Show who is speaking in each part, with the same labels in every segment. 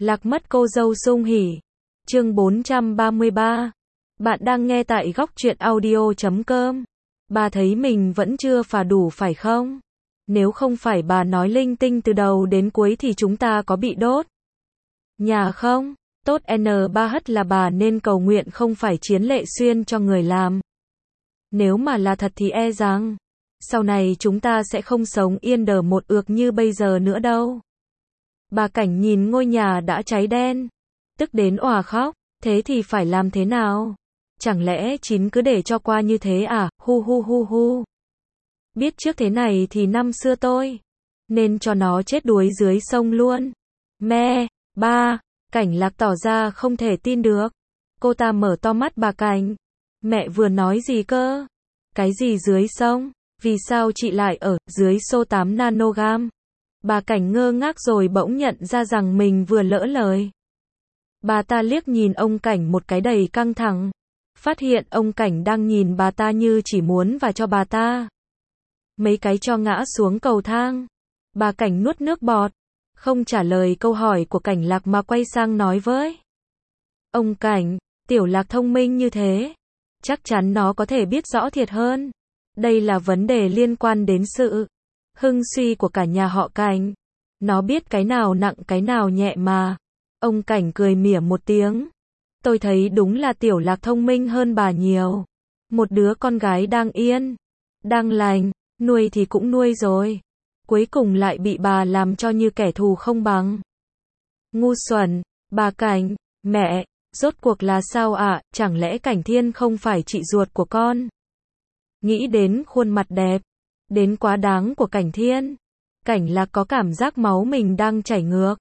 Speaker 1: Lạc mất cô dâu sung hỉ. Chương 433. Bạn đang nghe tại góc truyện audio.com. Bà thấy mình vẫn chưa phà đủ phải không? Nếu không phải bà nói linh tinh từ đầu đến cuối thì chúng ta có bị đốt nhà không? Tốt N3H là bà nên cầu nguyện không phải Chiến Lệ Xuyên cho người làm. Nếu mà là thật thì e rằng sau này chúng ta sẽ không sống yên đờ một ược như bây giờ nữa đâu. Bà Cảnh nhìn ngôi nhà đã cháy đen, tức đến òa khóc. Thế thì phải làm thế nào? Chẳng lẽ Chín cứ để cho qua như thế à? Hu hu hu hu. Biết trước thế này thì năm xưa tôi nên cho nó chết đuối dưới sông luôn. Mẹ, ba, Cảnh Lạc tỏ ra không thể tin được. Cô ta mở to mắt. Bà Cảnh, mẹ vừa nói gì cơ? Cái gì dưới sông? Vì sao chị lại ở dưới số 8 nanogam? Bà Cảnh ngơ ngác rồi bỗng nhận ra rằng mình vừa lỡ lời. Bà ta liếc nhìn ông Cảnh một cái đầy căng thẳng. Phát hiện ông Cảnh đang nhìn bà ta như chỉ muốn và cho bà ta mấy cái cho ngã xuống cầu thang. Bà Cảnh nuốt nước bọt, không trả lời câu hỏi của Cảnh Lạc mà quay sang nói với ông Cảnh, Tiểu Lạc thông minh như thế, chắc chắn nó có thể biết rõ thiệt hơn. Đây là vấn đề liên quan đến sự hưng suy của cả nhà họ Cảnh. Nó biết cái nào nặng cái nào nhẹ mà. Ông Cảnh cười mỉa một tiếng. Tôi thấy đúng là Tiểu Lạc thông minh hơn bà nhiều. Một đứa con gái đang yên, đang lành, nuôi thì cũng nuôi rồi. Cuối cùng lại bị bà làm cho như kẻ thù không bằng. Ngu xuẩn. Bà Cảnh, mẹ, rốt cuộc là sao ạ? Chẳng lẽ Cảnh Thiên không phải chị ruột của con? Nghĩ đến khuôn mặt đẹp, đến quá đáng của Cảnh Thiên, Cảnh Lạc có cảm giác máu mình đang chảy ngược.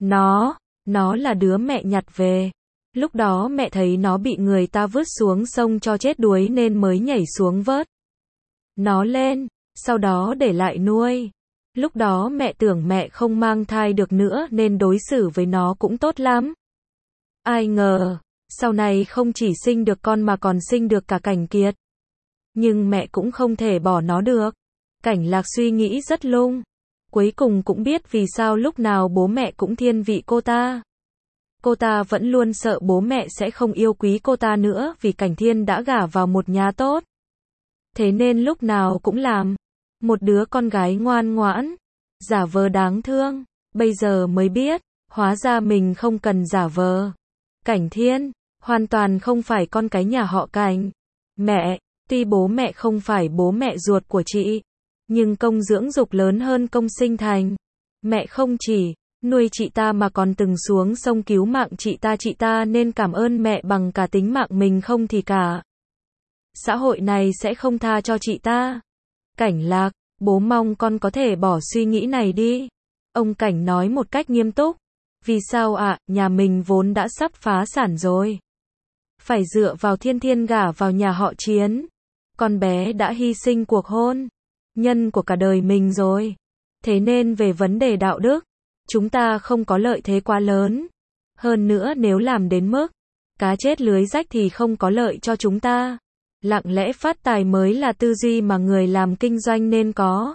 Speaker 1: Nó là đứa mẹ nhặt về. Lúc đó mẹ thấy nó bị người ta vứt xuống sông cho chết đuối nên mới nhảy xuống vớt nó lên, sau đó để lại nuôi. Lúc đó mẹ tưởng mẹ không mang thai được nữa nên đối xử với nó cũng tốt lắm. Ai ngờ, sau này không chỉ sinh được con mà còn sinh được cả Cảnh Kiệt. Nhưng mẹ cũng không thể bỏ nó được. Cảnh Lạc suy nghĩ rất lung. Cuối cùng cũng biết vì sao lúc nào bố mẹ cũng thiên vị cô ta. Cô ta vẫn luôn sợ bố mẹ sẽ không yêu quý cô ta nữa vì Cảnh Thiên đã gả vào một nhà tốt. Thế nên lúc nào cũng làm một đứa con gái ngoan ngoãn, giả vờ đáng thương. Bây giờ mới biết, hóa ra mình không cần giả vờ. Cảnh Thiên hoàn toàn không phải con cái nhà họ Cảnh. Mẹ, tuy bố mẹ không phải bố mẹ ruột của chị, nhưng công dưỡng dục lớn hơn công sinh thành. Mẹ không chỉ nuôi chị ta mà còn từng xuống sông cứu mạng chị ta nên cảm ơn mẹ bằng cả tính mạng mình, không thì cả xã hội này sẽ không tha cho chị ta. Cảnh Lạc, bố mong con có thể bỏ suy nghĩ này đi. Ông Cảnh nói một cách nghiêm túc. Vì sao ạ? Nhà mình vốn đã sắp phá sản rồi. Phải dựa vào Thiên Thiên gả vào nhà họ Chiến. Con bé đã hy sinh cuộc hôn nhân của cả đời mình rồi. Thế nên về vấn đề đạo đức, chúng ta không có lợi thế quá lớn. Hơn nữa nếu làm đến mức cá chết lưới rách thì không có lợi cho chúng ta. Lặng lẽ phát tài mới là tư duy mà người làm kinh doanh nên có.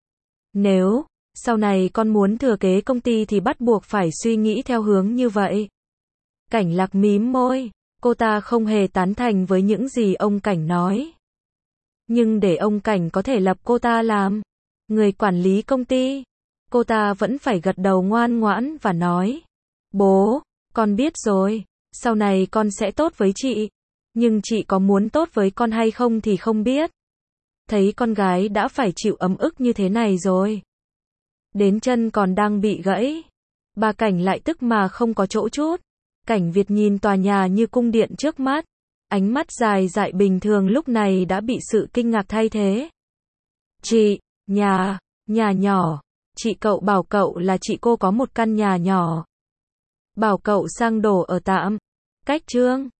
Speaker 1: Nếu sau này con muốn thừa kế công ty thì bắt buộc phải suy nghĩ theo hướng như vậy. Cảnh Lạc mím môi. Cô ta không hề tán thành với những gì ông Cảnh nói. Nhưng để ông Cảnh có thể lập cô ta làm người quản lý công ty, cô ta vẫn phải gật đầu ngoan ngoãn và nói. Bố, con biết rồi. Sau này con sẽ tốt với chị. Nhưng chị có muốn tốt với con hay không thì không biết. Thấy con gái đã phải chịu ấm ức như thế này rồi. Đến chân còn đang bị gãy. Bà Cảnh lại tức mà không có chỗ chút. Cảnh Việt nhìn tòa nhà như cung điện trước mắt. Ánh mắt dài dại bình thường lúc này đã bị sự kinh ngạc thay thế. Chị, nhà nhỏ. Chị cậu bảo cậu là chị cô có một căn nhà nhỏ. Bảo cậu sang đổ ở tạm. Cách Trương